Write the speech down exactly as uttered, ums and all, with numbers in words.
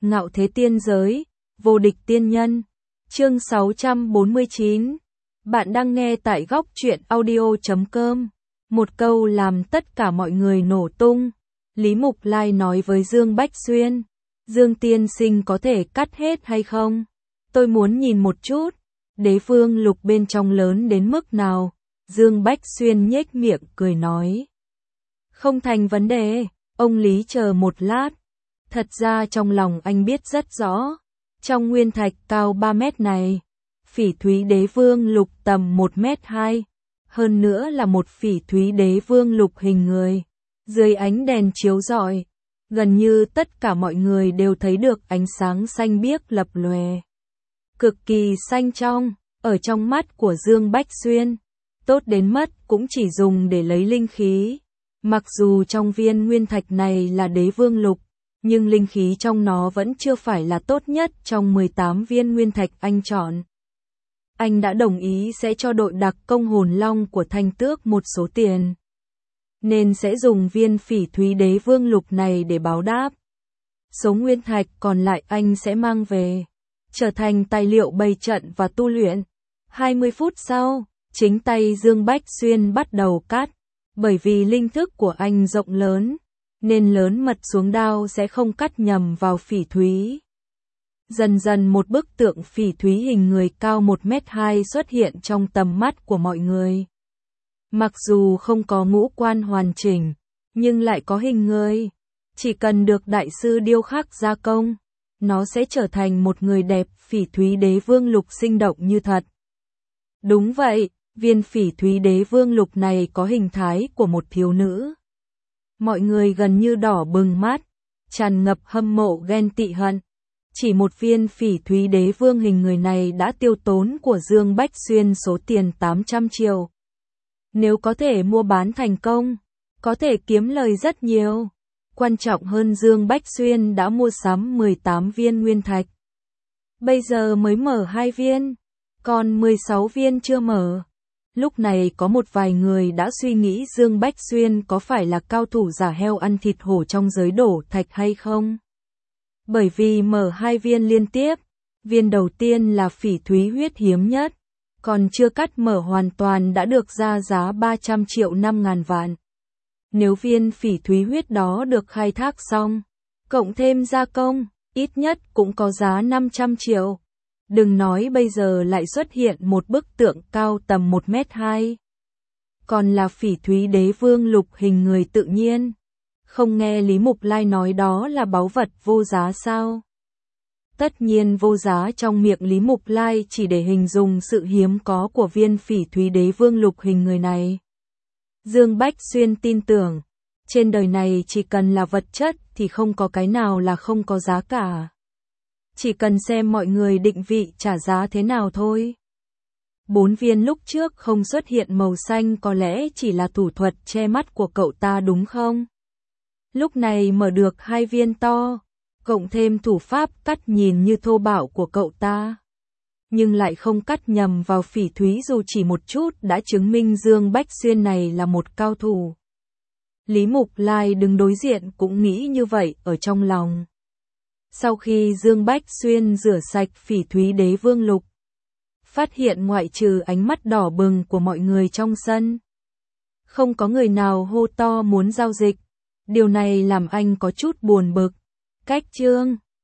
Ngạo thế tiên giới, vô địch tiên nhân. Chương sáu trăm bốn mươi chín. Bạn đang nghe tại góc truyện audio chấm com. Một câu làm tất cả mọi người nổ tung. Lý Mục Lai nói với Dương Bách Xuyên. Dương tiên sinh có thể cắt hết hay không? Tôi muốn nhìn một chút. Đế vương lục bên trong lớn đến mức nào? Dương Bách Xuyên nhếch miệng cười nói. Không thành vấn đề, ông Lý chờ một lát. Thật ra trong lòng anh biết rất rõ. Trong nguyên thạch cao ba mét này, phỉ thúy đế vương lục tầm một mét hai. Hơn nữa là một phỉ thúy đế vương lục hình người. Dưới ánh đèn chiếu rọi, gần như tất cả mọi người đều thấy được ánh sáng xanh biếc lập lòe. Cực kỳ xanh trong, ở trong mắt của Dương Bách Xuyên. Tốt đến mất cũng chỉ dùng để lấy linh khí. Mặc dù trong viên nguyên thạch này là đế vương lục, nhưng linh khí trong nó vẫn chưa phải là tốt nhất trong mười tám viên nguyên thạch anh chọn. Anh đã đồng ý sẽ cho đội đặc công hồn long của Thanh Tước một số tiền, nên sẽ dùng viên phỉ thúy đế vương lục này để báo đáp. Số nguyên thạch còn lại anh sẽ mang về, trở thành tài liệu bày trận và tu luyện. hai mươi phút sau, chính tay Dương Bách Xuyên bắt đầu cắt. Bởi vì linh thức của anh rộng lớn, nên lớn mật xuống đao sẽ không cắt nhầm vào phỉ thúy. Dần dần một bức tượng phỉ thúy hình người cao một mét hai xuất hiện trong tầm mắt của mọi người. Mặc dù không có ngũ quan hoàn chỉnh, nhưng lại có hình người. Chỉ cần được đại sư điêu khắc gia công, nó sẽ trở thành một người đẹp phỉ thúy đế vương lục sinh động như thật. Đúng vậy. Viên phỉ thúy đế vương lục này có hình thái của một thiếu nữ. Mọi người gần như đỏ bừng mắt, tràn ngập hâm mộ ghen tị hận. Chỉ một viên phỉ thúy đế vương hình người này đã tiêu tốn của Dương Bách Xuyên số tiền tám trăm triệu. Nếu có thể mua bán thành công, có thể kiếm lời rất nhiều. Quan trọng hơn Dương Bách Xuyên đã mua sắm mười tám viên nguyên thạch. Bây giờ mới mở hai viên, còn mười sáu viên chưa mở. Lúc này có một vài người đã suy nghĩ Dương Bách Xuyên có phải là cao thủ giả heo ăn thịt hổ trong giới đổ thạch hay không? Bởi vì mở hai viên liên tiếp, viên đầu tiên là phỉ thúy huyết hiếm nhất, còn chưa cắt mở hoàn toàn đã được ra giá ba trăm triệu năm ngàn vạn. Nếu viên phỉ thúy huyết đó được khai thác xong, cộng thêm gia công, ít nhất cũng có giá năm trăm triệu. Đừng nói bây giờ lại xuất hiện một bức tượng cao tầm một mét hai. Còn là phỉ thúy đế vương lục hình người tự nhiên. Không nghe Lý Mục Lai nói đó là báu vật vô giá sao? Tất nhiên vô giá trong miệng Lý Mục Lai chỉ để hình dung sự hiếm có của viên phỉ thúy đế vương lục hình người này. Dương Bách Xuyên tin tưởng, trên đời này chỉ cần là vật chất thì không có cái nào là không có giá cả. Chỉ cần xem mọi người định vị trả giá thế nào thôi. Bốn viên lúc trước không xuất hiện màu xanh có lẽ chỉ là thủ thuật che mắt của cậu ta đúng không? Lúc này mở được hai viên to, cộng thêm thủ pháp cắt nhìn như thô bạo của cậu ta. Nhưng lại không cắt nhầm vào phỉ thúy dù chỉ một chút đã chứng minh Dương Bách Xuyên này là một cao thủ. Lý Mục Lai đứng đối diện cũng nghĩ như vậy ở trong lòng. Sau khi Dương Bách Xuyên rửa sạch phỉ thúy đế vương lục, phát hiện ngoại trừ ánh mắt đỏ bừng của mọi người trong sân, không có người nào hô to muốn giao dịch. Điều này làm anh có chút buồn bực. Cách chương